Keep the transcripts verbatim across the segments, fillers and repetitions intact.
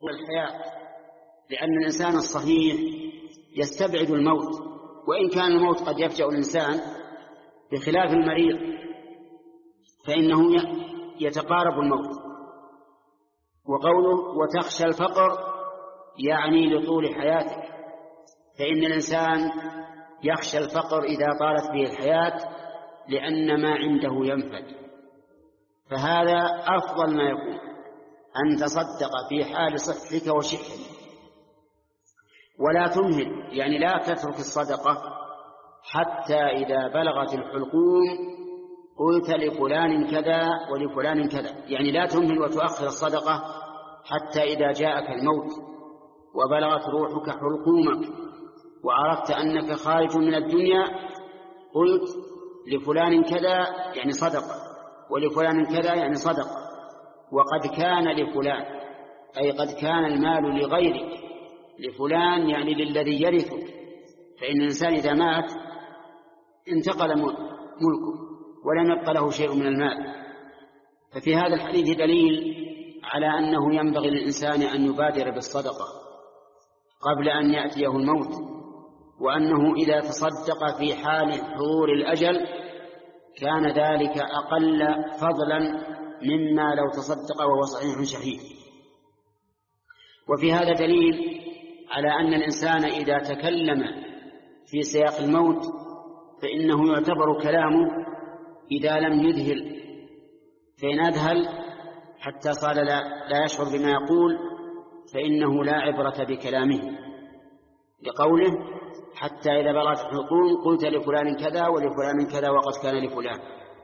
الحياة، لأن الإنسان الصحيح يستبعد الموت، وإن كان الموت قد يفجأ الإنسان، بخلاف المريض فإنه يتقارب الموت. وقوله وتخشى الفقر يعني لطول حياتك، فإن الإنسان يخشى الفقر إذا طالت به الحياة لأن ما عنده ينفد، فهذا أفضل ما يكون أن تصدق في حال صحتك وشحتك، ولا تمهل، يعني لا تترك الصدقة حتى إذا بلغت الحلقوم قلت لفلان كذا ولفلان كذا، يعني لا تمهل وتؤخر الصدقة حتى إذا جاءك الموت وبلغت روحك حلقومك وعرفت أنك خارج من الدنيا قلت لفلان كذا يعني صدقة، ولفلان كذا يعني صدقة، وقد كان لفلان أي قد كان المال لغيرك، لفلان يعني للذي يرثك، فإن الإنسان إذا مات انتقل ملكه ولم يبق له شيء من المال. ففي هذا الحديث دليل على أنه ينبغي للإنسان أن يبادر بالصدقة قبل أن يأتيه الموت، وأنه إذا تصدق في حال حضور الأجل كان ذلك أقل فضلا مما لو تصدق وهو صحيح شحيح. وفي هذا دليل على أن الإنسان إذا تكلم في سياق الموت فإنه يعتبر كلامه إذا لم يذهل، فإن أذهل حتى صار لا, لا يشعر بما يقول فإنه لا عبرة بكلامه، لقوله حتى إذا بلغت الحلقوم قلت لفلان كذا ولفلان كذا وقد كان لفلان.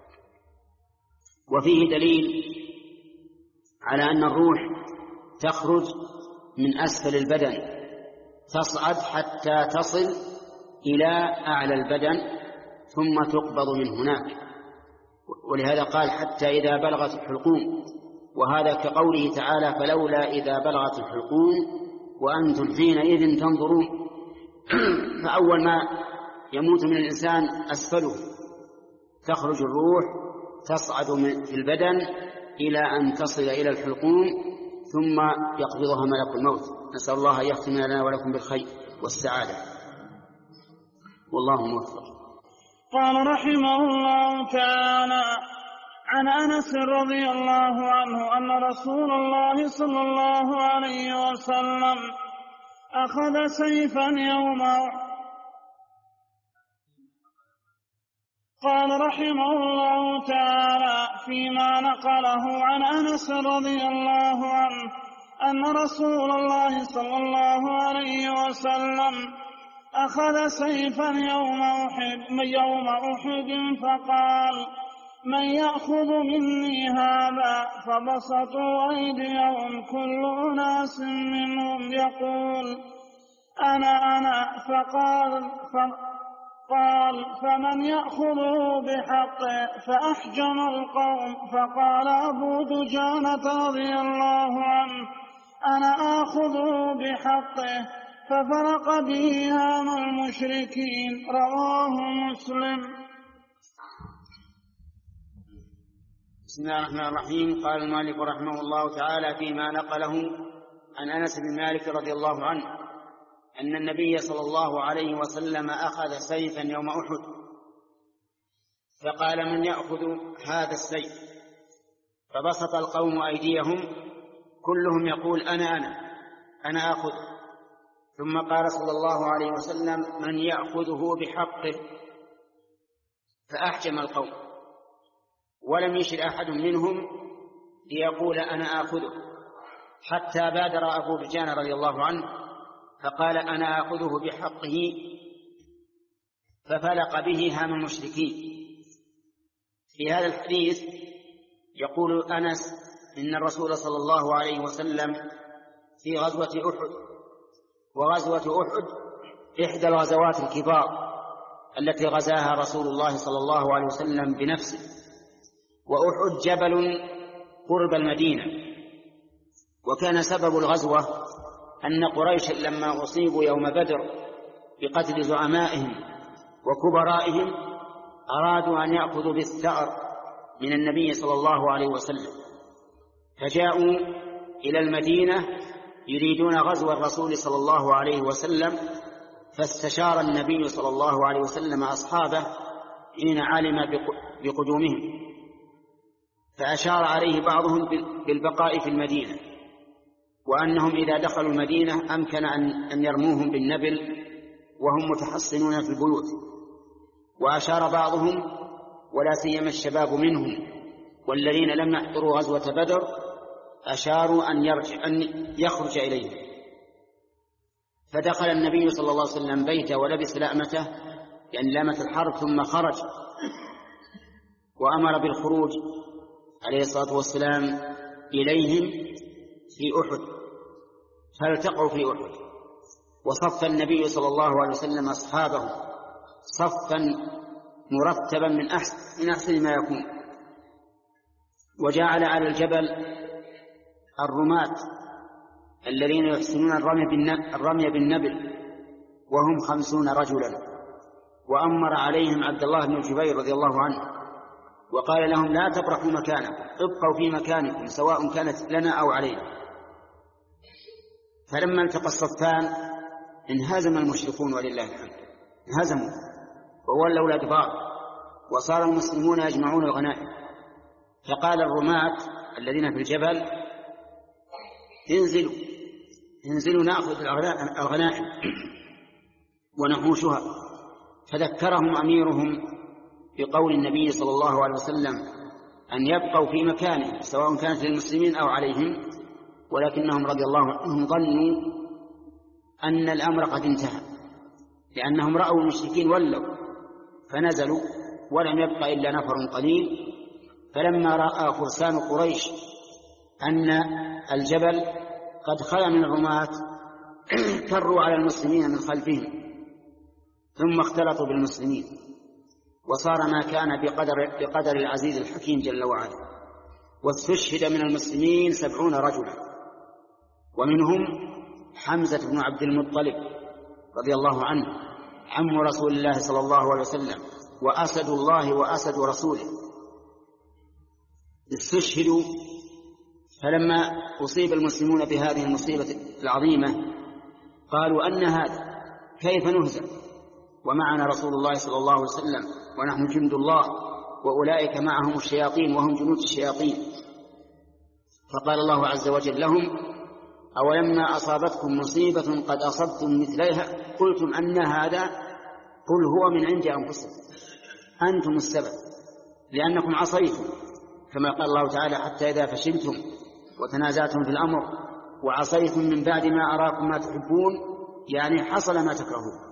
وفيه دليل على أن الروح تخرج من أسفل البدن تصعد حتى تصل إلى أعلى البدن ثم تقبض من هناك، ولهذا قال حتى إذا بلغت الحلقوم، وهذا كقوله تعالى فلولا إذا بلغت الحلقوم وأنتم حينئذ تنظرون. فأول ما يموت من الإنسان أسفله تخرج الروح تصعد في البدن إلى أن تصل إلى الحلقوم ثم يقبضها ملك الموت. نسأل الله أن يختم لنا ولكم بالخير والسعادة، والله موفق. قال رحمه الله تعالى عن أنس رضي الله عنه أن رسول الله صلى الله عليه وسلم أخذ سيفا يوم قال رحمه الله تعالى فيما نقله عن أنس رضي الله عنه أن رسول الله صلى الله عليه وسلم أخذ سيفا يوم أحد يوم أحد فقال من يأخذ مني هذا؟ فبسطوا أيديهم كل أناس منهم يقول أنا أنا فقال فقال فمن يأخذه بحقه؟ فأحجم القوم، فقال أبو دجانة رضي الله عنه أنا آخذه بحقه، ففرق به هام المشركين. رواه مسلم. بسم الله الرحمن الرحيم. قال المؤلف رحمه الله تعالى فيما نقله عن أنس بن مالك رضي الله عنه أن النبي صلى الله عليه وسلم أخذ سيفا يوم أحد فقال من يأخذ هذا السيف؟ فبسط القوم أيديهم كلهم يقول أنا أنا أنا آخذ، ثم قال صلى الله عليه وسلم من يأخذه بحقه؟ فأحجم القوم ولم يشر أحد منهم ليقول أنا آخذه، حتى بادر أبو دجانة رضي الله عنه فقال أنا آخذه بحقه، ففلق به هام المشركين. في هذا الحديث يقول أنس إن الرسول صلى الله عليه وسلم في غزوة أحد، وغزوة أحد إحدى الغزوات الكبار التي غزاها رسول الله صلى الله عليه وسلم بنفسه، وأحد جبل قرب المدينة. وكان سبب الغزوة أن قريش لما أصيبوا يوم بدر بقتل زعمائهم وكبرائهم أرادوا أن يأخذوا بالثأر من النبي صلى الله عليه وسلم، فجاءوا إلى المدينة يريدون غزو الرسول صلى الله عليه وسلم، فاستشار النبي صلى الله عليه وسلم أصحابه حين علم بقدومهم، فأشار عليه بعضهم بالبقاء في المدينة، وأنهم إذا دخلوا المدينة أمكن أن يرموهم بالنبل وهم متحصنون في البيوت. وأشار بعضهم ولا سيما الشباب منهم والذين لم يحضروا غزوة بدر أشاروا أن, يرجع أن يخرج إليه. فدخل النبي صلى الله عليه وسلم بيته ولبس لأمته يعني لامة الحرب، ثم خرج وأمر بالخروج عليه الصلاة والسلام إليهم في أحد، فالتقوا في أحد، وصف النبي صلى الله عليه وسلم أصحابه صفا مرتبا من أحسن, من أحسن ما يكون، وجعل على الجبل الرماة الذين يحسنون الرمي بالنبل وهم خمسون رجلا، وأمر عليهم عبد الله بن جبير رضي الله عنه وقال لهم لا تبرحوا مكانكم، ابقوا في مكانكم سواء كانت لنا أو علينا. فلما التقى الصفان انهزم المشركون ولله الحمد، انهزموا وولوا الأدبار، وصار المسلمون يجمعون الغنائم. فقال الرماة الذين في الجبل انزلوا انزلوا نأخذ الغنائم ونحوشها. فذكرهم أميرهم بقول النبي صلى الله عليه وسلم أن يبقوا في مكانهم سواء كانت للمسلمين أو عليهم، ولكنهم رضي الله عنهم ظنوا أن الأمر قد انتهى، لأنهم رأوا المشركين ولوا فنزلوا ولم يبق إلا نفر قليل. فلما رأى فرسان قريش أن الجبل قد خلا من الرماة كروا على المسلمين من خلفهم ثم اختلطوا بالمسلمين، وصار ما كان بقدر, بقدر العزيز الحكيم جل وعلا. واستشهد من المسلمين سبعون رجلا، ومنهم حمزة بن عبد المطلب رضي الله عنه عم رسول الله صلى الله عليه وسلم وأسد الله وأسد رسوله، استشهدوا. فلما أصيب المسلمون بهذه المصيبة العظيمة قالوا أن هذا كيف نهزم ومعنا رسول الله صلى الله عليه وسلم ونحن جند الله وأولئك معهم الشياطين وهم جنود الشياطين. فقال الله عز وجل لهم أولما أصابتكم مصيبة قد أصبتم مثليها قلتم أن هذا قل هو من عند أنفسكم أنتم السبب لأنكم عصيتم، كما قال الله تعالى حتى إذا فشلتم وتنازعتم في الأمر وعصيتم من بعد ما أراكم ما تحبون، يعني حصل ما تكرهون.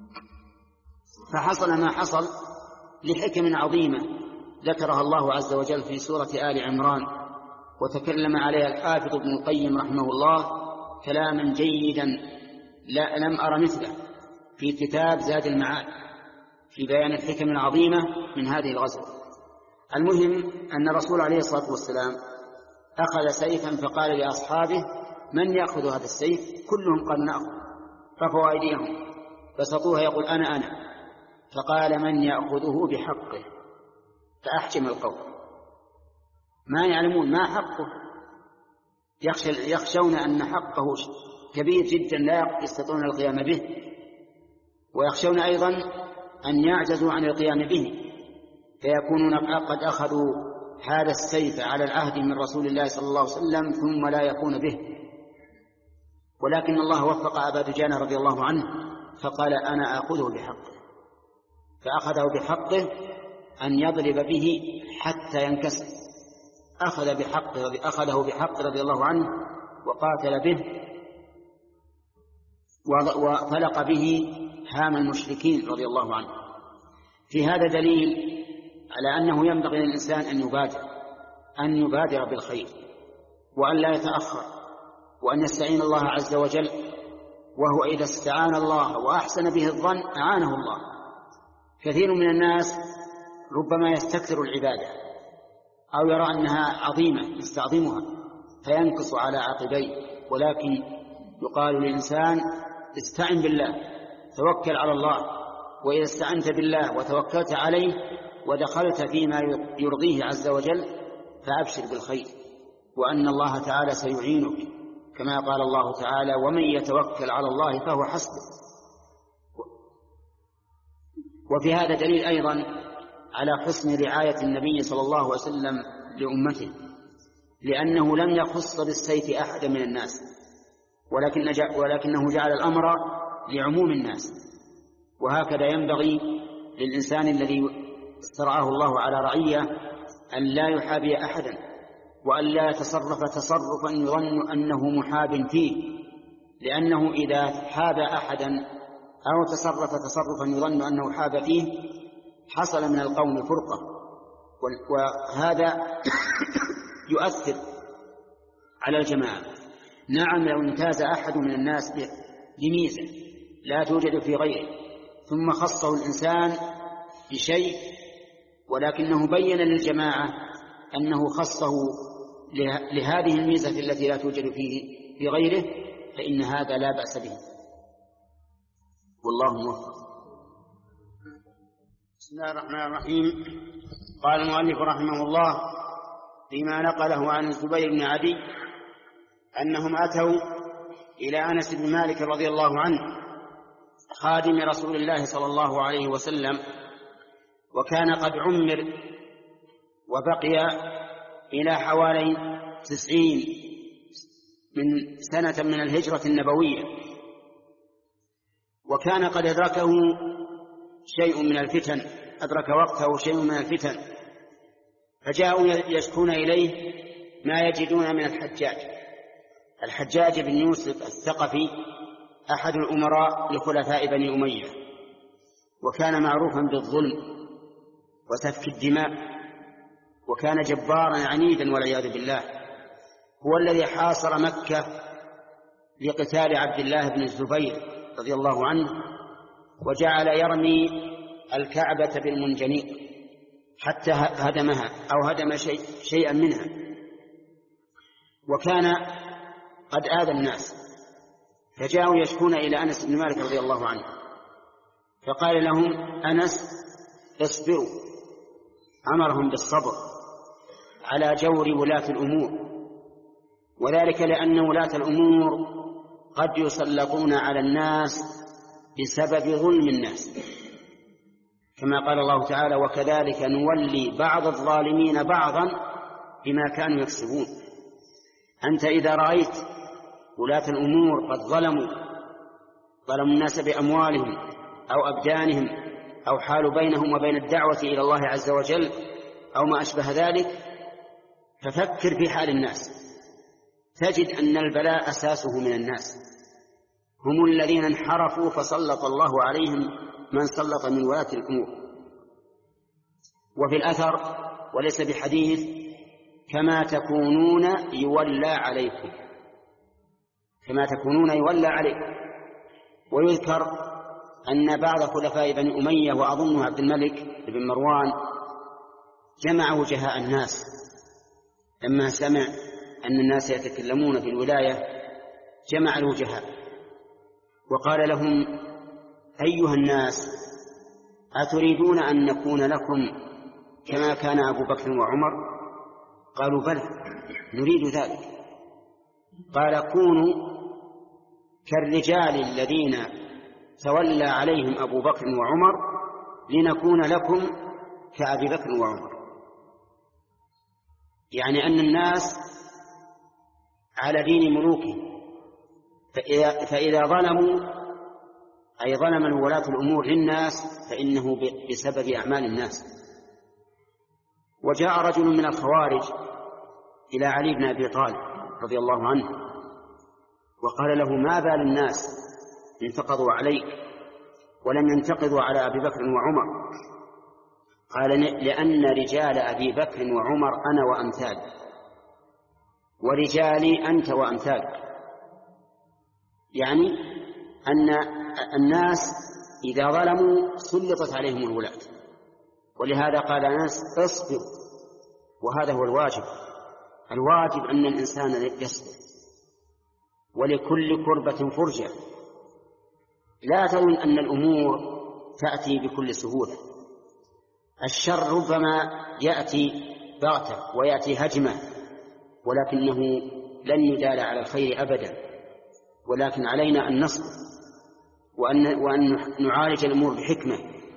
فحصل ما حصل لحكم عظيمة ذكرها الله عز وجل في سورة آل عمران، وتكلم عليها الحافظ ابن القيم رحمه الله كلاما جيدا لا لم أر مثله في كتاب زاد المعاد في بيان الحكم العظيمة من هذه الغزوة. المهم أن الرسول عليه الصلاة والسلام أخذ سيفا فقال لأصحابه من يأخذ هذا السيف؟ كلهم قال نأخذ، رفعوا أيديهم بسطوها يقول أنا أنا فقال من يأخذه بحقه، فأحجم القوم ما يعلمون ما حقه، يخشون أن حقه كبير جدا لا يستطيعون القيام به، ويخشون أيضا أن يعجزوا عن القيام به فيكونون قد أخذوا هذا السيف على العهد من رسول الله صلى الله عليه وسلم ثم لا يكون به. ولكن الله وفق أبا دجانة رضي الله عنه فقال أنا أخذه بحقه، فأخذه بحقه أن يضرب به حتى ينكسر، أخذ بحقه أخذه بحقه رضي الله عنه وقاتل به وفلق به هام المشركين رضي الله عنه. في هذا دليل على أنه ينبغي للإنسان أن يبادر أن يبادر بالخير وأن لا يتأخر، وأن يستعين الله عز وجل، وهو إذا استعان الله وأحسن به الظن أعانه الله. كثير من الناس ربما يستكثر العبادة أو يرى أنها عظيمة يستعظمها فينكص على عقبيه، ولكن يقال للإنسان استعن بالله توكل على الله، وإذا استعنت بالله وتوكلت عليه ودخلت فيما يرضيه عز وجل فأبشر بالخير، وأن الله تعالى سيعينك كما قال الله تعالى: ومن يتوكل على الله فهو حسبه. وفي هذا دليل أيضا على حسن رعاية النبي صلى الله عليه وسلم لأمته، لأنه لم يخص بالسيف أحد من الناس، ولكن ولكنه جعل الأمر لعموم الناس. وهكذا ينبغي للإنسان الذي استرعاه الله على رعية أن لا يحابي أحدا، وأن لا يتصرف تصرفا يظن أنه محاب فيه، لأنه إذا حاب أحدا أو تصرف تصرفا يظن أنه حاب فيه حصل من القوم فرقة، وهذا يؤثر على الجماعة. نعم، لو امتاز أحد من الناس بميزة لا توجد في غيره ثم خصه الإنسان بشيء، ولكنه بين للجماعة أنه خصه لهذه الميزة التي لا توجد فيه في غيره، فإن هذا لا بأس به، والله موفق. بسم الله الرحمن الرحيم. قال المؤلف رحمه الله فيما نقله عن الزبير بن عدي أنهم أتوا إلى أنس بن مالك رضي الله عنه خادم رسول الله صلى الله عليه وسلم، وكان قد عمر وبقي إلى حوالي تسعين من سنة من الهجرة النبوية، وكان قد أدركه شيء من الفتن أدرك وقته شيء من الفتن فجاءوا يشكون إليه ما يجدون من الحجاج الحجاج بن يوسف الثقفي، أحد الأمراء لخلفاء بني أمية، وكان معروفا بالظلم وسفك الدماء، وكان جبارا عنيدا والعياذ بالله. هو الذي حاصر مكة لقتال عبد الله بن الزبير رضي الله عنه، وجعل يرمي الكعبة بالمنجنيق حتى هدمها أو هدم شيء شيئا منها، وكان قد آذى الناس. فجاءوا يشكون إلى أنس بن مالك رضي الله عنه، فقال لهم أنس: اصبروا. أمرهم بالصبر على جور ولاة الأمور، وذلك لأن ولاة الأمور قد يسلطون على الناس بسبب ظلم الناس، كما قال الله تعالى: وكذلك نولي بعض الظالمين بعضا بما كانوا يكسبون. أنت إذا رأيت ولاة الأمور قد ظلموا ظلموا الناس بأموالهم أو أبدانهم أو حالوا بينهم وبين الدعوة إلى الله عز وجل أو ما أشبه ذلك، ففكر في حال الناس، تجد أن البلاء أساسه من الناس، هم الذين انحرفوا فسلط الله عليهم من سلط من ولاة الأمور. وفي الأثر وليس بحديث: كما تكونون يولى عليكم، كما تكونون يولى عليكم. ويذكر أن بعض خلفاء بني أمية وأظنه عبد الملك بن مروان جمع وجهاء الناس لما سمع أن الناس يتكلمون في الولاية، جمع الوجهاء وقال لهم: أيها الناس، أتريدون أن نكون لكم كما كان أبو بكر وعمر؟ قالوا: بلى، نريد ذلك. قال: كونوا كالرجال الذين تولى عليهم أبو بكر وعمر لنكون لكم كأبي بكر وعمر. يعني أن الناس على دين ملوكهم، فإذا, فإذا ظلموا أي ظلم الولاة الأمور للناس فإنه بسبب أعمال الناس. وجاء رجل من الخوارج إلى علي بن أبي طالب رضي الله عنه وقال له: ما بال الناس انتقضوا عليك ولم ينتقضوا على أبي بكر وعمر؟ قال: لأن رجال أبي بكر وعمر أنا وأمثالي، ورجالي أنت وأمثالك. يعني أن الناس إذا ظلموا سلطت عليهم الولاة، ولهذا قال أنس: اصبر. وهذا هو الواجب، الواجب أن الإنسان يصبر، ولكل كربة فرجة. لا تظن أن الأمور تأتي بكل سهولة، الشر ربما يأتي بغتة ويأتي هجمة، ولكنه لن يدال على الخير أبدا، ولكن علينا أن نصبر وأن, وأن نعالج الأمور بحكمة،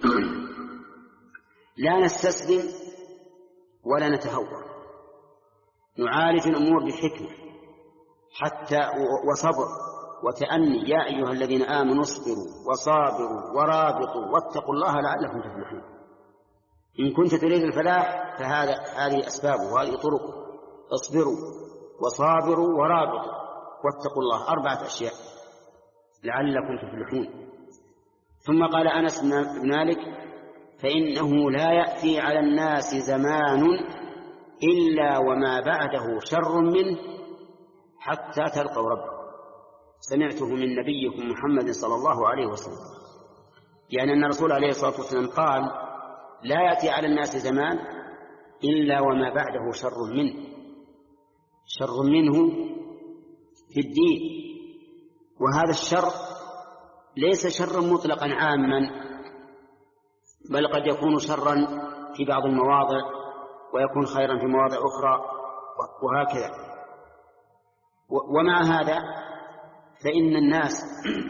لا نستسلم ولا نتهور، نعالج الأمور بحكمة حتى وصبر وتأني. يا أيها الذين آمنوا اصبروا وصابروا ورابطوا واتقوا الله لعلكم تفلحون. إن كنت تريد الفلاح فهذا هذه أسبابه وهذه طرق: اصبروا وصابروا ورابطوا واتقوا الله، أربعة أشياء لعلكم تفلحون. ثم قال أنس بن مالك: فإنه لا يأتي على الناس زمان إلا وما بعده شر منه حتى تلقوا ربكم. سمعته من نبيكم محمد صلى الله عليه وسلم، يعني أن الرسول عليه الصلاة والسلام قال: لا يأتي على الناس زمان إلا وما بعده شر منه، شر منه في الدين. وهذا الشر ليس شرا مطلقا عاما، بل قد يكون شرا في بعض المواضع ويكون خيرا في مواضع أخرى وهكذا. ومع هذا فإن الناس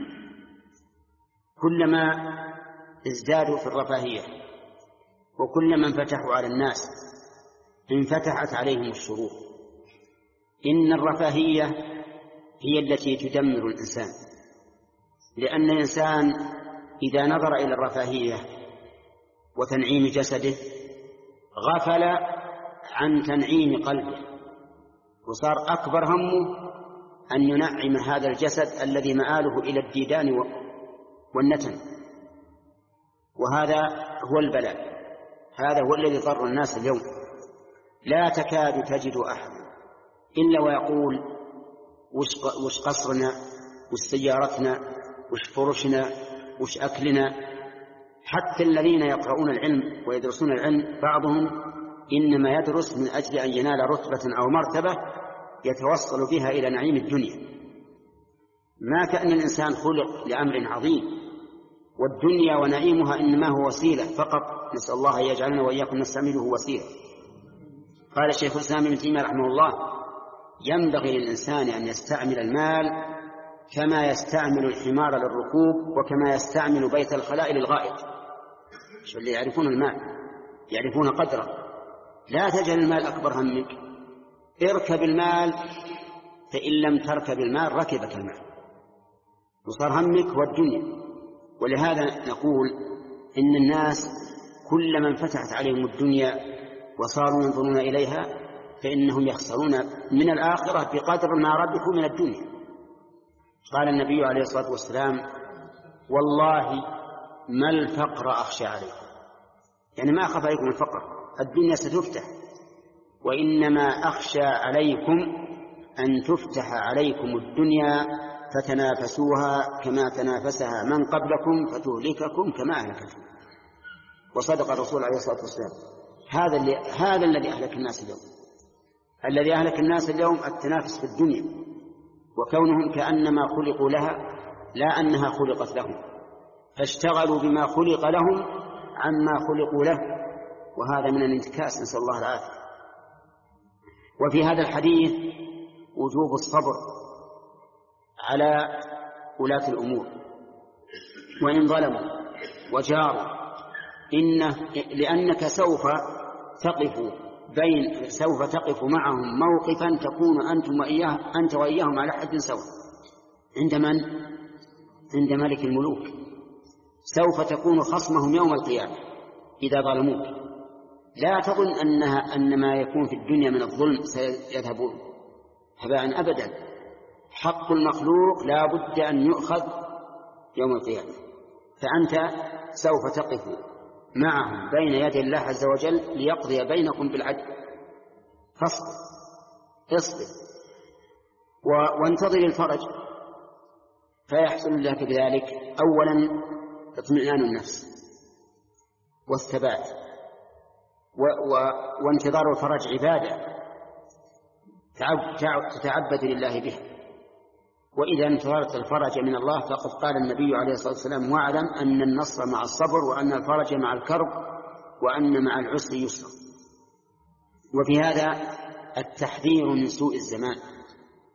كلما ازدادوا في الرفاهية وكلما انفتحوا على الناس انفتحت عليهم الشرور. إن الرفاهية هي التي تدمر الإنسان، لأن الإنسان إذا نظر إلى الرفاهية وتنعيم جسده غفل عن تنعيم قلبه، وصار أكبر همه أن ينعم هذا الجسد الذي مآله إلى الديدان والنتن. وهذا هو البلاء، هذا هو الذي ضر الناس اليوم. لا تكاد تجد أحد إلا ويقول: وش قصرنا، وش سيارتنا، وش فرشنا، وش أكلنا. حتى الذين يقرؤون العلم ويدرسون العلم بعضهم إنما يدرس من أجل أن ينال رتبة أو مرتبة يتوصل بها إلى نعيم الدنيا، ما كأن الإنسان خلق لأمر عظيم، والدنيا ونعيمها إنما هو وسيلة فقط. نسأل الله أن يجعلنا وإياكم نستعمله وسيلة. قال الشيخ الإسلام ابن تيمية رحمه الله: ينبغي للإنسان أن يستعمل المال كما يستعمل الحمار للركوب وكما يستعمل بيت الخلاء للغائط. شو اللي يعرفون المال يعرفون قدره. لا تجعل المال أكبر همك، اركب المال، فإن لم تركب المال ركبك المال وصار همك والدنيا. ولهذا نقول إن الناس كلما انفتحت عليهم الدنيا وصاروا ينظرون إليها فإنهم يخسرون من الآخرة بقدر ما ربحوا من الدنيا. قال النبي عليه الصلاة والسلام: والله ما الفقر أخشى عليكم، يعني ما أخاف عليكم الفقر، الدنيا ستفتح، وإنما أخشى عليكم أن تفتح عليكم الدنيا فتنافسوها كما تنافسها من قبلكم فتهلككم كما أهلكتهم. وصدق الرسول عليه الصلاة والسلام. هذا اللي هذا الذي أهلك الناس اليوم. الذي أهلك الناس اليوم التنافس في الدنيا، وكونهم كأنما خلقوا لها لا أنها خلقت لهم، فاشتغلوا بما خلق لهم عما خلقوا له، وهذا من الانتكاس، نسأل الله العافية. وفي هذا الحديث وجوب الصبر على ولاة الأمور وإن ظلموا وجاروا، إنه لأنك سوف تقف بين سوف تقف معهم موقفا تكون أنتم وإياه أنت وإياهم على حد سواء. عند من؟ عند ملك الملوك. سوف تكون خصمهم يوم القيامة إذا ظلموك. لا تظن أنها أن ما يكون في الدنيا من الظلم سيذهب هباء أبدا. حق المخلوق لا بد أن يؤخذ يوم القيامة، فأنت سوف تقف معهم بين يدي الله عز وجل ليقضي بينكم بالعدل. فاصبر، اصبر وانتظر الفرج، فيحصل لك بذلك أولا اطمئنان النفس والثبات، و و وانتظار الفرج عبادة تتعبد لله به. وإذا انتظرت الفرج من الله فقد قال النبي عليه الصلاة والسلام: واعلم أن النصر مع الصبر، وأن الفرج مع الكرب، وأن مع العسر يسرا. وفي هذا التحذير من سوء الزمان،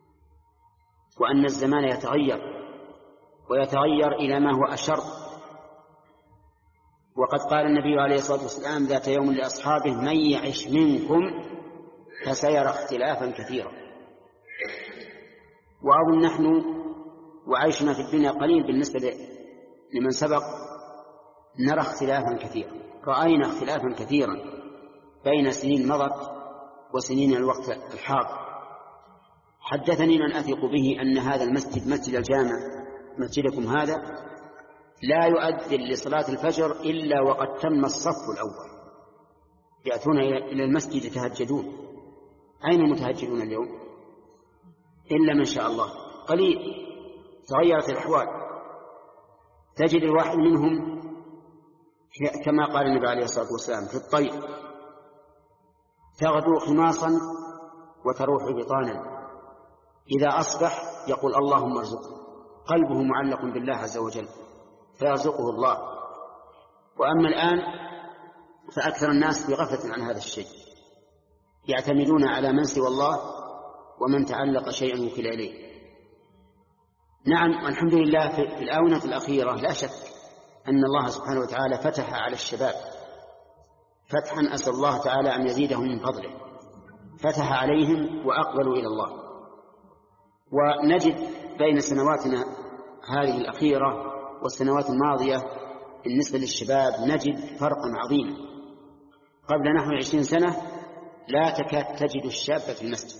وأن الزمان يتغير ويتغير إلى ما هو أشر. وقد قال النبي عليه الصلاة والسلام ذات يوم لأصحابه: من يعش منكم فسيرى اختلافا كثيرا. وأظن نحن وعيشنا في الدنيا قليل بالنسبة لمن سبق، نرى اختلافا كثيرا، رأينا اختلافا كثيرا بين سنين مضت وسنين الوقت الحاضر. حدثني من أثق به أن هذا المسجد، مسجد الجامع مسجدكم هذا، لا يؤذن لصلاة الفجر إلا وقد تم الصف الأول، يأتون إلى المسجد يتهجدون. أين المتهجدون اليوم؟ إلا من شاء الله قليل، تغيرت الأحوال. تجد الواحد منهم كما قال النبي عليه الصلاة والسلام في الطير: تغدو خماصا وتروح بطانا، إذا أصبح يقول اللهم ارزقه، قلبه معلق بالله عز وجل فيرزقه الله. وأما الآن فأكثر الناس في غفلة عن هذا الشيء، يعتمدون على من سوى الله ومن تعلق شيئا وكل إليه. نعم، والحمد لله في الآونة الأخيرة لا شك أن الله سبحانه وتعالى فتح على الشباب فتحا أسأل الله تعالى أن يزيدهم من فضله، فتح عليهم وأقبلوا إلى الله. ونجد بين سنواتنا هذه الأخيرة والسنوات الماضية بالنسبة للشباب نجد فرقا عظيما. قبل نحو عشرين سنة لا تكاد تجد الشاب في المسجد،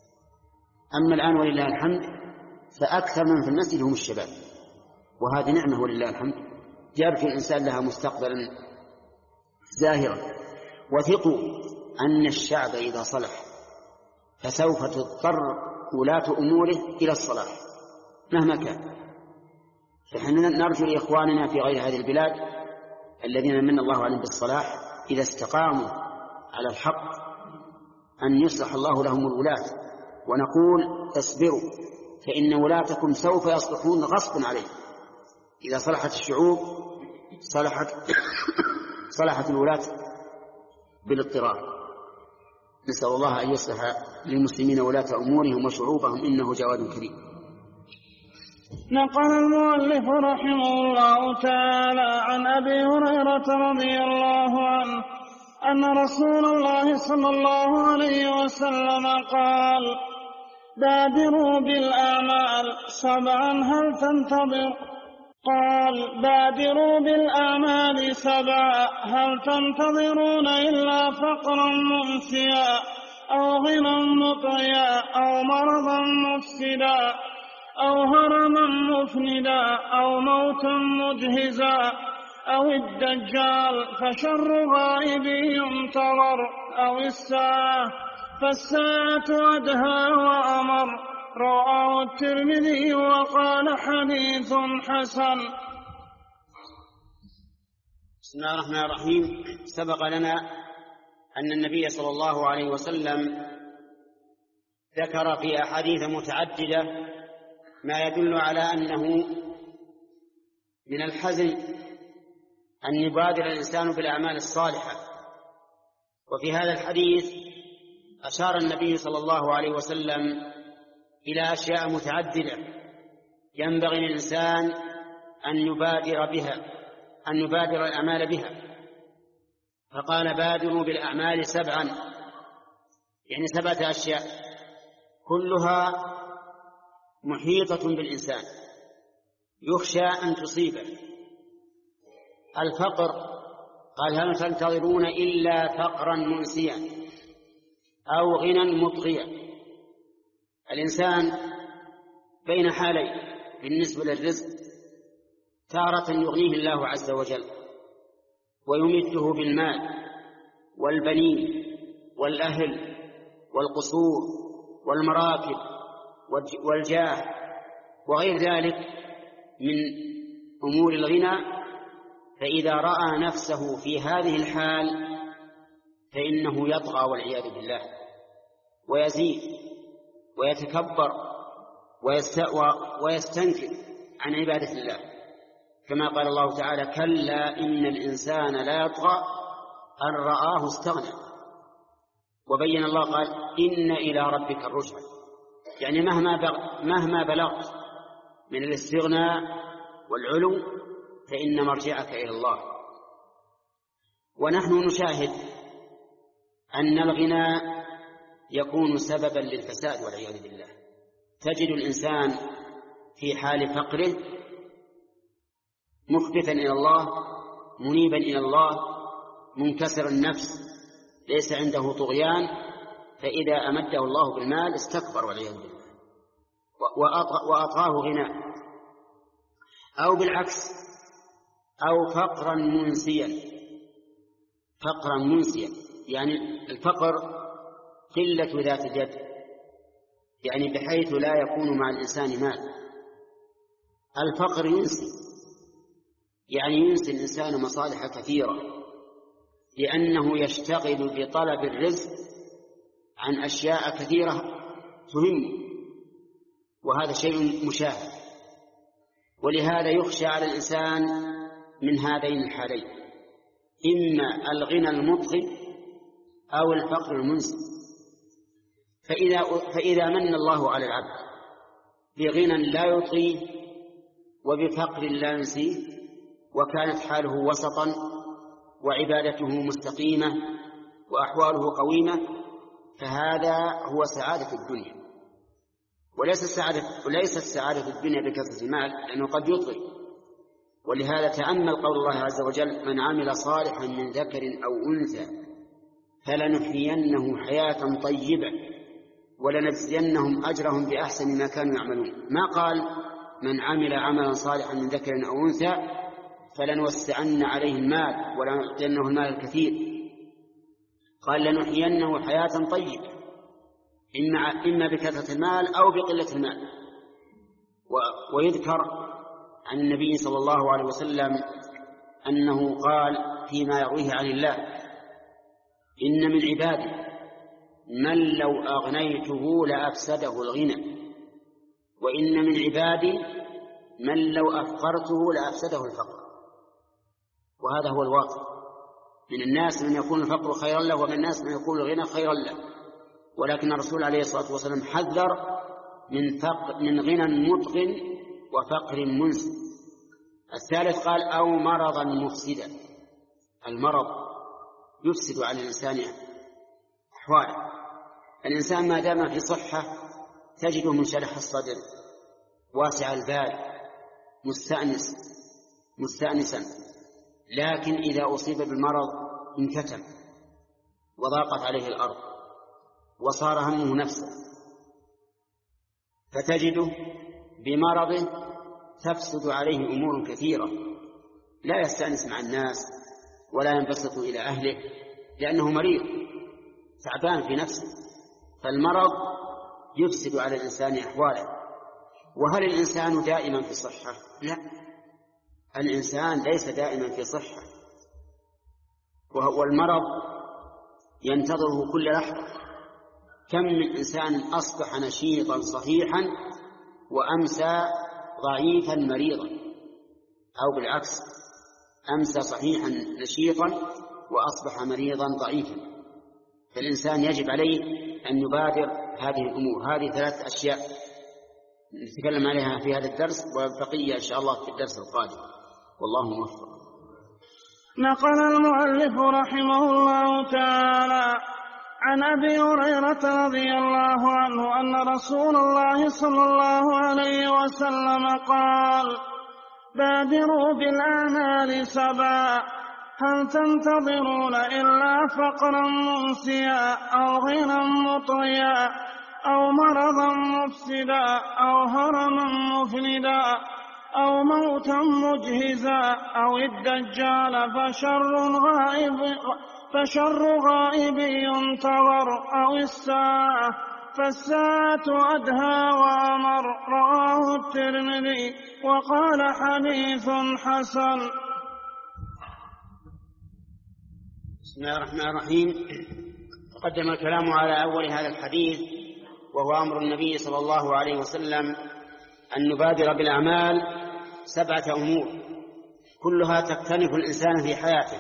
أما الآن ولله الحمد فأكثر من في المسجد هم الشباب، وهذه نعمة ولله الحمد، يرجو الإنسان لها مستقبلا زاهرا. وثقوا أن الشعب إذا صلح فسوف تضطر ولاة أموره إلى الصلاح مهما كان. فنحن نرجو لإخواننا في غير هذه البلاد الذين من الله عليهم بالصلاح إذا استقاموا على الحق أن يصلح الله لهم الولاة، ونقول اصبروا فإن ولاتكم سوف يصلحون غصبا عليه. إذا صلحت الشعوب صلحت صلحت الولاة بالاضطرار. نسأل الله أن يصلح للمسلمين ولاة أمورهم وشعوبهم إنه جواد كريم. نقل المؤلف رحمه الله تعالى عن أبي هريرة رضي الله عنه أن رسول الله صلى الله عليه وسلم قال: بادروا بالأعمال سبعا هل تنتظر قال: بادروا بالأعمال سبعا هل تنتظرون إلا فقرا ممسيا أو غنى مطغيا أو مرضا مفسدا أو هرما مفندا أو موتا مجهزا أو الدجال فشر غائب ينتظر أو الساعة فالساعة أدهى وأمر. رواه الترمذي وقال حديث حسن. بسم الله الرحمن الرحيم. سبق لنا أن النبي صلى الله عليه وسلم ذكر في أحاديث متعددة ما يدل على أنه من الحزم أن يبادر الإنسان بالأعمال الصالحة. وفي هذا الحديث أشار النبي صلى الله عليه وسلم إلى أشياء متعددة ينبغي للإنسان أن يبادر بها أن يبادر الأعمال بها. فقال: بادروا بالأعمال سبعا، يعني سبعة أشياء كلها محيطة بالإنسان يخشى أن تصيبه. الفقر، قال: هل تنتظرون إلا فقرا منسيا أو غنى مطغيا. الإنسان بين حالين بالنسبة للرزق: تارة يغنيه الله عز وجل ويمده بالمال والبنين والأهل والقصور والمراكب والجاه وغير ذلك من أمور الغنى. فإذا رأى نفسه في هذه الحال فإنه يطغى والعياذ بالله ويزيد ويتكبر ويستنكر عن عبادة الله، كما قال الله تعالى: كلا إن الإنسان لا يطغى أن رآه استغنى. وبين الله قال: إن إلى ربك الرجع. يعني مهما مهما بلغت من الاستغناء والعلو فإن مرجعك إلى الله. ونحن نشاهد أن الغنى يكون سببا للفساد والعياذ بالله. تجد الإنسان في حال فقره مخبتا إلى الله، منيبا إلى الله، منكسر النفس، ليس عنده طغيان، فإذا أمده الله بالمال استكبر والعياذ بالله وأطغاه غناء. أو بالعكس، أو فقرا منسيا، فقرا منسيا يعني الفقر قلة ذات اليد، يعني بحيث لا يكون مع الإنسان مال. الفقر ينسي، يعني ينسي الإنسان مصالح كثيرة، لأنه يشتغل بطلب الرزق عن أشياء كثيرة تهم، وهذا شيء مشاهد. ولهذا يخشى على الإنسان من هذين الحالين، إما الغنى المطغي أو الفقر المنسي. فإذا, فإذا من الله على العبد بغنى لا يطغيه وبفقر لا ينسيه، وكانت حاله وسطا وعبادته مستقيمة وأحواله قويمة، فهذا هو سعادة الدنيا، وليس السعادة وليست سعادة الدنيا بكثرة المال، لأنه قد يطغي. ولهذا تأمل قول الله عز وجل: من عمل صالحا من ذكر أو أنثى فلنحيينه حياة طيبة ولنجزينهم أجرهم بأحسن ما كانوا يعملون. ما قال من عمل عملا صالحا من ذكر أو أنثى فلنوسعن عليه المال ولنعطينه المال الكثير، قال لنحيينه حياة طيبة، إما, إما بكثرة المال أو بقلة المال. ويذكر عن النبي صلى الله عليه وسلم أنه قال فيما يرويه عن الله: إن من عبادي من لو أغنيته لأفسده الغنى، وإن من عبادي من لو أفقرته لأفسده الفقر. وهذا هو الواقع، من الناس من يكون الفقر خيرا له، ومن الناس من يكون الغنى خيرا له. ولكن الرسول عليه الصلاة والسلام حذر من فقر من غنى مطغ وفقر منسي. الثالث قال: أو مرضا مفسدا. المرض يفسد على الإنسان أحواله. الإنسان ما دام في صحة تجده منشرح الصدر، واسع البال، مستأنس مستأنسا، لكن إذا أصيب بالمرض انكتم وضاقت عليه الأرض وصار همه نفسه، فتجده بمرضه تفسد عليه أمور كثيرة، لا يستأنس مع الناس ولا ينبسط إلى أهله لأنه مريض تعبان في نفسه. فالمرض يفسد على الإنسان أحواله. وهل الإنسان دائما في صحة؟ لا، الإنسان ليس دائما في صحة، والمرض ينتظره كل لحظة. كم من إنسان أصبح نشيطا صحيحا وأمسى ضعيفا مريضا، أو بالعكس أمسى صحيحا نشيطا وأصبح مريضا ضعيفا. فالإنسان يجب عليه أن يبادر هذه الأمور. هذه ثلاث أشياء نتكلم عليها في هذا الدرس، وبقية إن شاء الله في الدرس القادم، والله موفق. نقل المؤلف رحمه الله تعالى عن أبي هريرة رضي الله عنه أن رسول الله صلى الله عليه وسلم قال: بادروا بالأعمال سبعا، هل تنتظرون إلا فقرا منسيا أو غنى مطغيا أو مرضا مفسدا أو هرما مفندا أو موتا مجهزا أو الدجال فشر غائب فشر غائب ينتظر أو الساعة فالساعة أدهى وأمر. رواه الترمذي وقال حديث حسن. بسم الله الرحمن الرحيم. تقدم الكلام على أول هذا الحديث، وهو أمر النبي صلى الله عليه وسلم أن نبادر بالأعمال سبعة أمور كلها تكتنف الإنسان في حياته: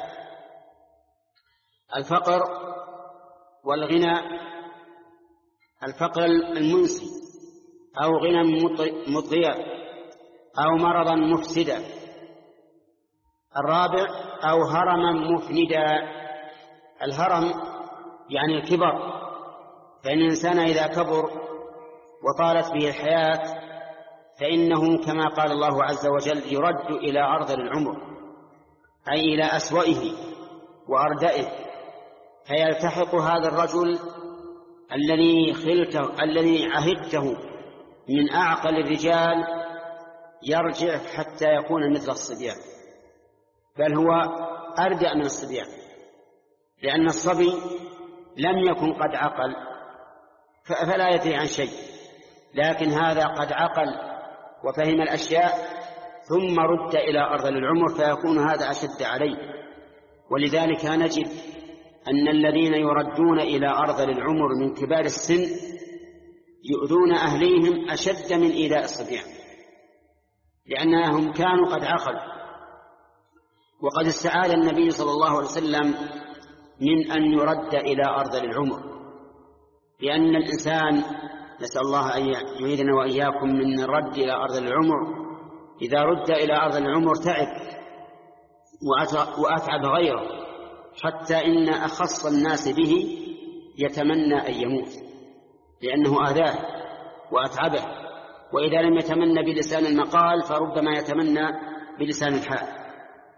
الفقر والغنى، الفقر المنسي أو غنى مطغيا أو مرضا مفسدا. الرابع أو هرما مفندا. الهرم يعني الكبر، فإن الإنسان إذا كبر وطالت به الحياة فإنه كما قال الله عز وجل يرد إلى أرذل العمر، أي إلى أسوئه وأردئه، فيلتحق هذا الرجل الذي خلته الذي عهدته من أعقل الرجال يرجع حتى يكون مثل الصبيان، بل هو أردأ من الصبيان، لأن الصبي لم يكن قد عقل فلا يدري عن شيء، لكن هذا قد عقل وفهم الأشياء ثم رد إلى أرذل العمر فيكون هذا أشد عليه. ولذلك نجد أن الذين يردون إلى أرذل العمر من كبار السن يؤذون أهليهم أشد من إيذاء الصبيان، لأنهم كانوا قد عقلوا. وقد استعاذ النبي صلى الله عليه وسلم من أن يرد إلى أرذل العمر، لأن الإنسان نسأل الله أن يعيذنا وإياكم من الرد إلى أرذل العمر، إذا رد إلى أرذل العمر تعب وأتعب غيره، حتى إن أخص الناس به يتمنى أن يموت لأنه آذاه وأتعبه، وإذا لم يتمنى بلسان المقال فربما يتمنى بلسان الحال.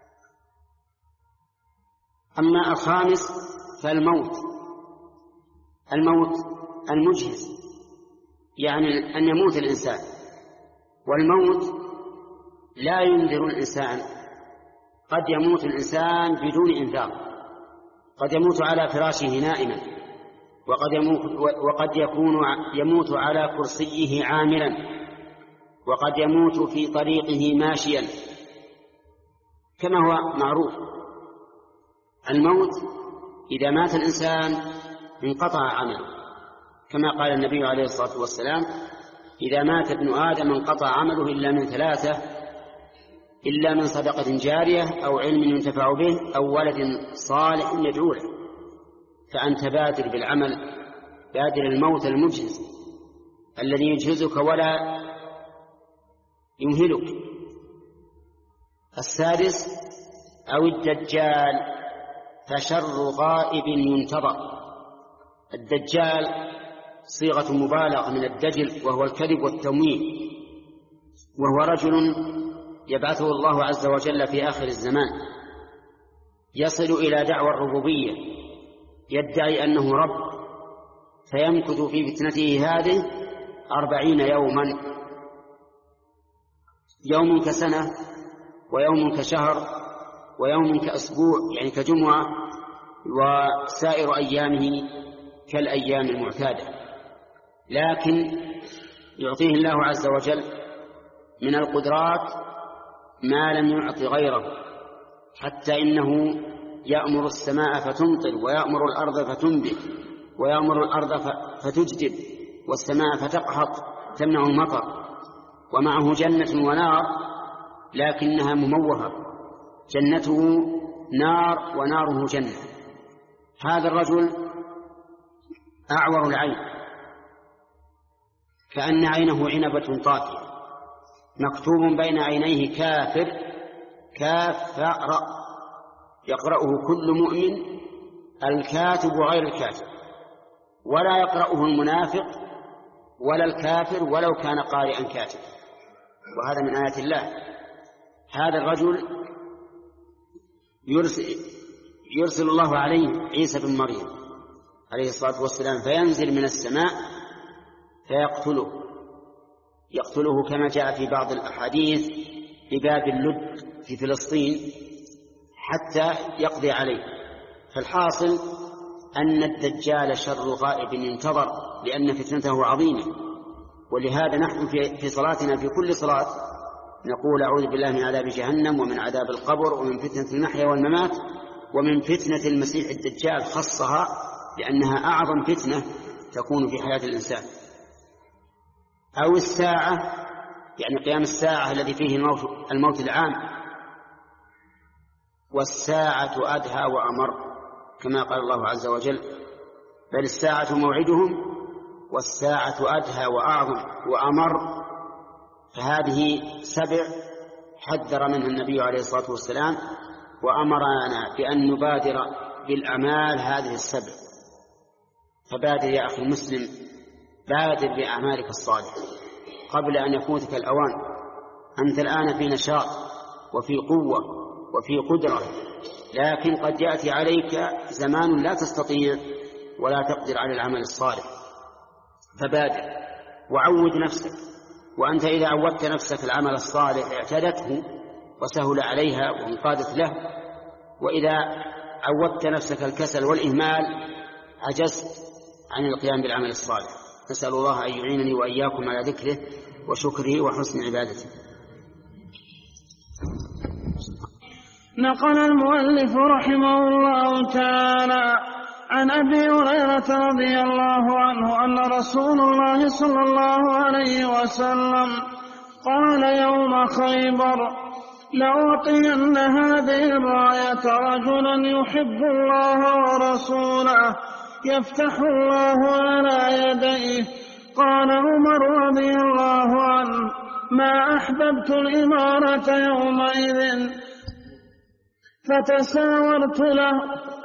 أما الخامس فالموت، الموت المجهز، يعني أن يموت الإنسان، والموت لا ينذر الإنسان، قد يموت الإنسان بدون إنذار، قد يموت على فراشه نائما، وقد, يموت وقد يكون يموت على كرسيه عاملا، وقد يموت في طريقه ماشيا كما هو معروف. الموت إذا مات الإنسان انقطع عمله، كما قال النبي عليه الصلاة والسلام إذا مات ابن آدم انقطع عمله إلا من ثلاثة، إلا من صدقة جارية أو علم ينتفع به أو ولد صالح يدعو له. فأنت بادر بالعمل، بادر الموت المجهز الذي يجهزك ولا يمهلك. السادس أو الدجال فشر غائب ينتظر. الدجال صيغة مبالغة من الدجل وهو الكذب والتمويه، وهو رجل يبعثه الله عز وجل في آخر الزمان يصل إلى دعوى الربوبية، يدعي أنه رب، فيمكث في فتنته هذه أربعين يوما، يوم كسنة ويوم كشهر ويوم كأسبوع يعني كجمعة، وسائر أيامه كالأيام المعتادة. لكن يعطيه الله عز وجل من القدرات ما لم يعط غيره، حتى إنه يأمر السماء فتمطر، ويأمر الأرض فتنبت، ويأمر الأرض فتجدب، والسماء فتقحط تمنع المطر. ومعه جنة ونار لكنها مموهة، جنته نار وناره جنة. هذا الرجل أعور العين كأن عينه عنبة طافية، مكتوب بين عينيه كافر، كاف راء، يقرأه كل مؤمن، الكاتب وغير الكاتب، ولا يقرأه المنافق ولا الكافر ولو كان قارئا كاتب، وهذا من آيات الله. هذا الرجل يرسل, يرسل الله عليه عيسى بن مريم عليه الصلاة والسلام، فينزل من السماء فيقتله، يقتله كما جاء في بعض الأحاديث بباب اللد في فلسطين حتى يقضي عليه. فالحاصل أن الدجال شر غائب ينتظر، لأن فتنته عظيمة. ولهذا نحن في صلاتنا في كل صلاة نقول أعوذ بالله من عذاب جهنم ومن عذاب القبر ومن فتنة المحيا والممات ومن فتنة المسيح الدجال، خصها لأنها أعظم فتنة تكون في حياة الإنسان. أو الساعة يعني قيام الساعة الذي فيه الموت, الموت العام. والساعة أدهى وأمر كما قال الله عز وجل بل الساعة موعدهم والساعة أدهى وأعظم وأمر، فهذه سبع حذر منها النبي عليه الصلاة والسلام وأمرنا بأن نبادر بالأعمال هذه السبع. فبادر يا أخي المسلم، بادر بأعمالك الصالحة قبل أن يفوتك الأوان. أنت الآن في نشاط وفي قوة وفي قدرة، لكن قد يأتي عليك زمان لا تستطيع ولا تقدر على العمل الصالح، فبادر وعود نفسك. وأنت إذا عودت نفسك العمل الصالح اعتادته وسهل عليها وانقادت له، وإذا عودت نفسك الكسل والإهمال عجزت عن القيام بالعمل الصالح. نسأل الله أن يعينني وإياكم على ذكره وشكره وحسن عبادته. نقل المؤلف رحمه الله تعالى عن أبي هريرة رضي الله عنه أن رسول الله صلى الله عليه وسلم قال يوم خيبر: لأعطين هذه الراية رجلا يحب الله ورسوله يفتح الله على يديه. قال عمر رضي الله عنه: ما أحببت الإمارة يومئذ فتساورت له.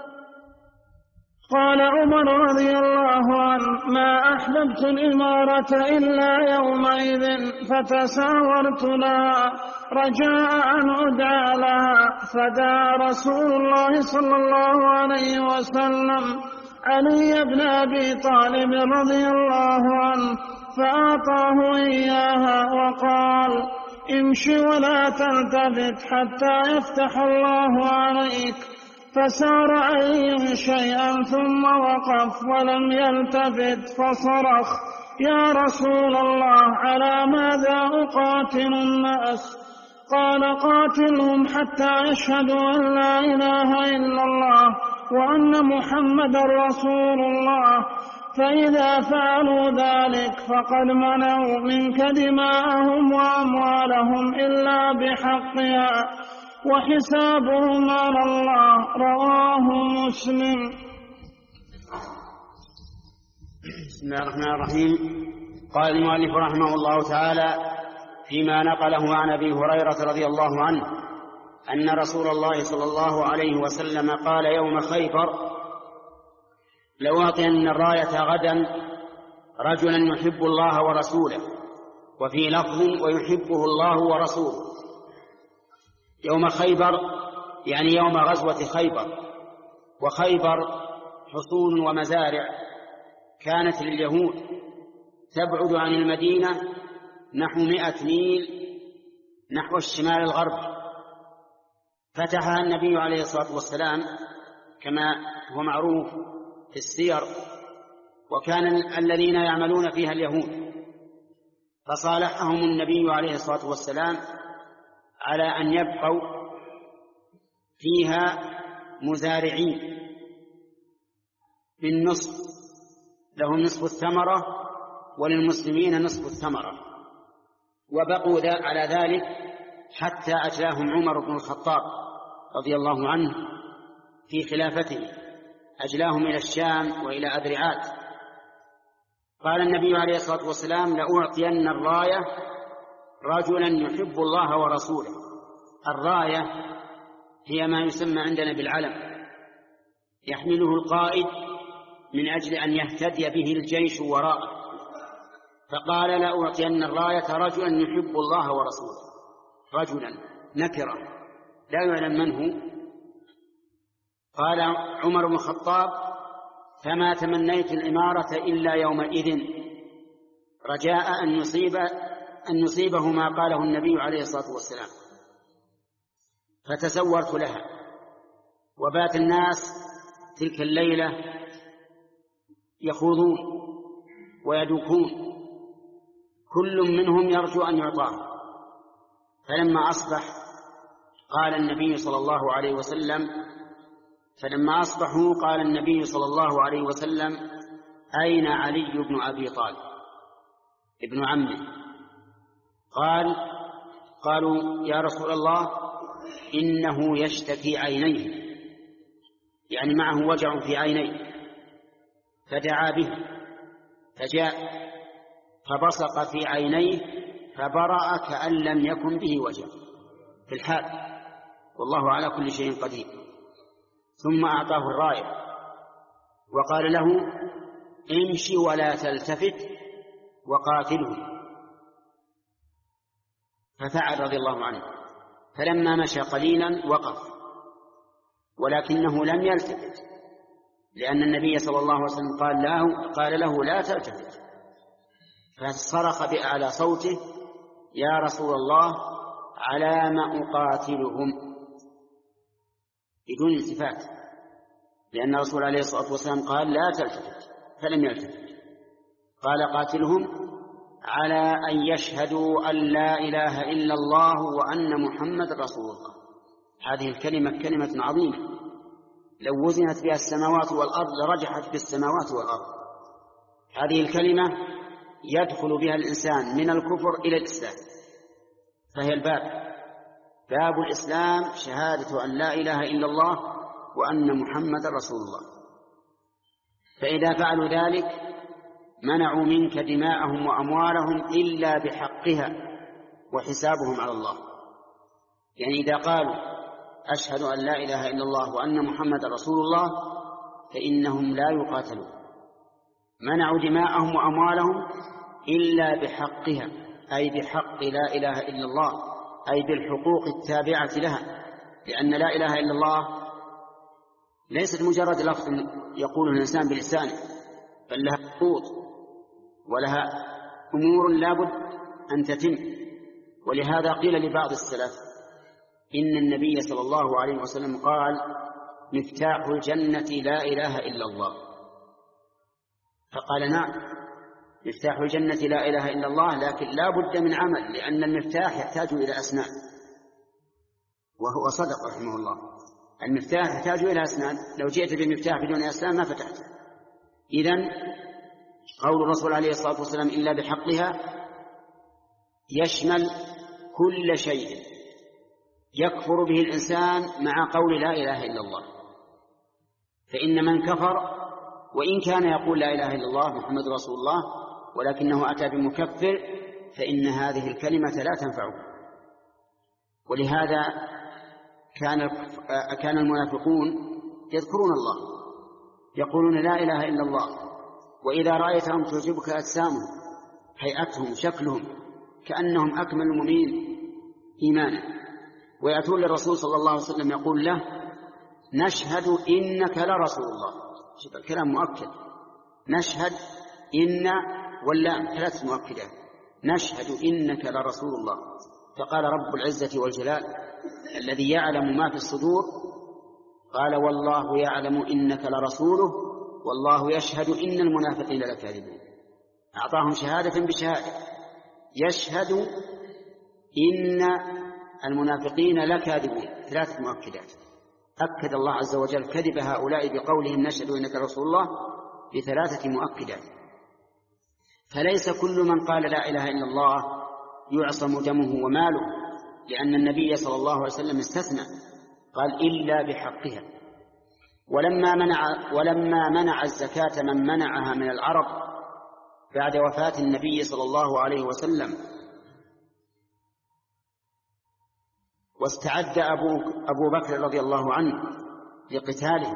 قال عمر رضي الله عنه: ما أحببت الإمارة إلا يومئذ فتساورت لها رجاء أن أدعى لها. فدعا رسول الله صلى الله عليه وسلم علي بن أبي طالب رضي الله عنه فأعطاه إياها وقال: امشي ولا تلتفت حتى يفتح الله عليك. فسار علي شيئا ثم وقف ولم يلتفت فصرخ: يا رسول الله، على ماذا أقاتل الناس؟ قال: قاتلهم حتى يشهدوا أن لا إله إلا الله وأن محمد رسول الله، فإذا فعلوا ذلك فقد منعوا منك دماءهم وأموالهم إلا بحقها وحسابهم على الله. رواه مسلم. بسم الله الرحمن الرحيم. قال المؤلف رحمه الله تعالى فيما نقله عن أبي هريرة رضي الله عنه أن رسول الله صلى الله عليه وسلم قال يوم خيبر: لأعطين الراية غدا رجلا يحب الله ورسوله، وفي لفظ ويحبه الله ورسوله. يوم خيبر يعني يوم غزوة خيبر، وخيبر حصون ومزارع كانت لليهود تبعد عن المدينة نحو مئة ميل نحو الشمال الغربي. فتحها النبي عليه الصلاة والسلام كما هو معروف في السير، وكان الذين يعملون فيها اليهود، فصالحهم النبي عليه الصلاة والسلام على أن يبقوا فيها مزارعين بالنصف، لهم نصف الثمرة وللمسلمين نصف الثمرة. وبقوا على ذلك حتى أجلاهم عمر بن الخطاب رضي الله عنه في خلافته، أجلاهم إلى الشام وإلى أذرعات. قال النبي عليه الصلاة والسلام: لأعطين الراية رجلا يحب الله ورسوله. الراية هي ما يسمى عندنا بالعلم، يحمله القائد من أجل أن يهتدي به الجيش وراءه. فقال: لأعطين الراية رجلا يحب الله ورسوله. رجلا نكرة لا يعلم من هو. قال عمر بن الخطاب: فما تمنيت الإمارة إلا يومئذ رجاء أن يصيب أن يصيبه ما قاله النبي عليه الصلاة والسلام. فتزورت لها، وبات الناس تلك الليلة يخوضون ويدوكون، كل منهم يرجو أن يعطاه. فلما أصبح قال النبي صلى الله عليه وسلم فلما أصبحوا قال النبي صلى الله عليه وسلم: أين علي بن أبي طالب ابن عمه؟ قال قالوا: يا رسول الله، إنه يشتكي عينيه، يعني معه وجع في عينيه. فدعا به فجاء فبصق في عينيه فبرأ كأن لم يكن به وجع في الحال، والله على كل شيء قدير. ثم أعطاه الراية وقال له امشي ولا تلتفت وقاتله، ففعل رضي الله عنه. فلما مشى قليلا وقف، ولكنه لم يلتفت، لأن النبي صلى الله عليه وسلم قال له, قال له لا تلتفت، فصرخ بأعلى صوته يا رسول الله على ما أقاتلهم، بدون التفات، لأن الرسول عليه الصلاة والسلام قال لا تلتفت فلم يلتفت. قال قاتلهم على أن يشهدوا أن لا إله إلا الله وأن محمد رسول الله. هذه الكلمة كلمة عظيمة، لو وزنت بها السماوات والأرض لرجحت بالسماوات والأرض. هذه الكلمة يدخل بها الإنسان من الكفر إلى الإسلام، فهي الباب، باب الإسلام شهادة أن لا إله إلا الله وأن محمد رسول الله. فإذا فعلوا ذلك منعوا منك دماءهم وأموالهم إلا بحقها وحسابهم على الله. يعني إذا قالوا أشهد أن لا إله إلا الله وأن محمد رسول الله فإنهم لا يقاتلون، منعوا دماءهم وأموالهم إلا بحقها، أي بحق لا إله إلا الله، أي بالحقوق التابعة لها، لأن لا إله إلا الله ليست مجرد لفظ يقوله الإنسان بلسانه، بل لها حقوق ولها أمور لابد أن تتم. ولهذا قيل لبعض السلف إن النبي صلى الله عليه وسلم قال مفتاح الجنة لا إله إلا الله، فقال نعم مفتاح الجنة لا إله إلا الله، لكن لا بد من عمل، لأن المفتاح يحتاج إلى أسنان، وهو صدق رحمه الله، المفتاح يحتاج إلى أسنان، لو جئت بالمفتاح بدون أسنان ما فتحته. إذن قول الرسول عليه الصلاة والسلام إلا بحقها يشمل كل شيء يكفر به الإنسان مع قول لا إله إلا الله. فإن من كفر وإن كان يقول لا إله إلا الله محمد رسول الله ولكنه أتى بمكفر فإن هذه الكلمة لا تنفعه. ولهذا كان كان المنافقون يذكرون الله، يقولون لا إله إلا الله، وإذا رأيتهم تعجبك أجسامهم هيئتهم شكلهم كأنهم أكمل المؤمنين إيمانا، ويأتون للرسول صلى الله عليه وسلم يقول له نشهد إنك لرسول الله. شوف الكلام مؤكد، نشهد إن واللام ثلاث مؤكدات، نشهد إنك لرسول الله. فقال رب العزة والجلال الذي يعلم ما في الصدور قال والله يعلم إنك لرسوله والله يشهد إن المنافقين لكاذبون. أعطاهم شهادة بشهادة، يشهد إن المنافقين لكاذبون، ثلاثة مؤكدات. أكد الله عز وجل كذب هؤلاء بقولهم نشهد إنك رسول الله بثلاثة مؤكدات. فليس كل من قال لا إله إلا الله يعصم دمه وماله، لأن النبي صلى الله عليه وسلم استثنى قال إلا بحقها. ولما منع, ولما منع الزكاة من منعها من العرب بعد وفاة النبي صلى الله عليه وسلم واستعد أبو, أبو بكر رضي الله عنه لقتالهم،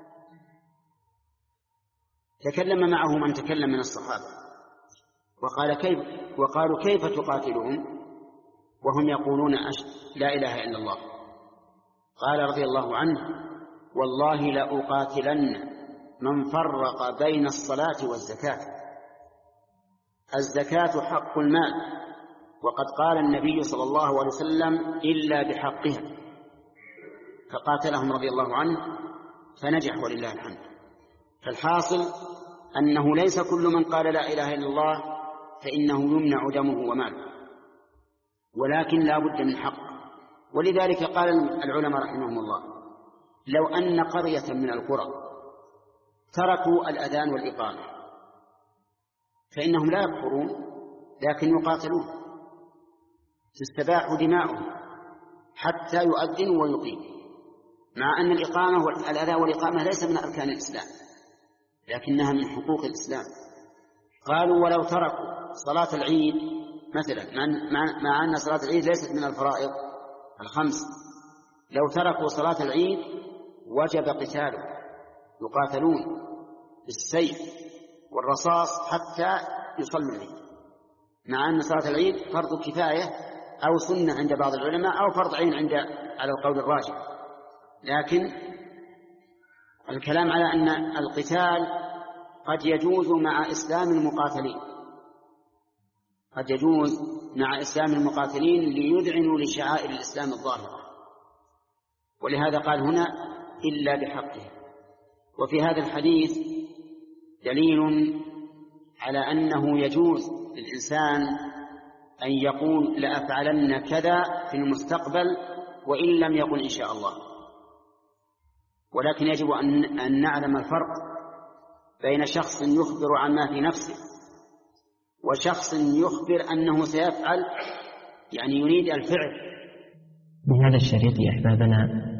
تكلم معه من تكلم من الصحابة وقال كيف وقالوا كيف تقاتلهم وهم يقولون لا إله إلا الله؟ قال رضي الله عنه والله لأقاتلن من فرق بين الصلاة والزكاة. الزكاة حق المال، وقد قال النبي صلى الله عليه وسلم إلا بحقها، فقاتلهم رضي الله عنه فنجح ولله الحمد. فالحاصل أنه ليس كل من قال لا إله إلا الله فإنه يمنع دمه وماله، ولكن لا بد من حق. ولذلك قال العلماء رحمهم الله لو أن قرية من القرى تركوا الأذان والإقامة فإنهم لا يكفرون لكن يقاتلون، تستباح دماؤهم حتى يؤذنوا ويقيموا، مع أن الإقامة والأذان والإقامة ليس من أركان الإسلام لكنها من حقوق الإسلام. قالوا ولو تركوا صلاة العيد مثلا، مع أن صلاة العيد ليست من الفرائض الخمس، لو تركوا صلاة العيد وجب قتاله، يقاتلون بالسيف والرصاص حتى يصلوا العيد، مع أن صلاة العيد فرض كفاية أو سنة عند بعض العلماء أو فرض عين عند على القول الراجح. لكن الكلام على أن القتال قد يجوز مع إسلام المقاتلين، قد يجوز مع إسلام المقاتلين ليذعنوا لشعائر الإسلام الظاهرة، ولهذا قال هنا إلا بحقه. وفي هذا الحديث دليل على أنه يجوز للإنسان أن يقول لأفعلن كذا في المستقبل وإن لم يقل إن شاء الله، ولكن يجب أن نعلم الفرق بين شخص يخبر عما في نفسه وشخص يخبر أنه سيفعل، يعني يريد الفعل. بهذا الشريط يا أحبابنا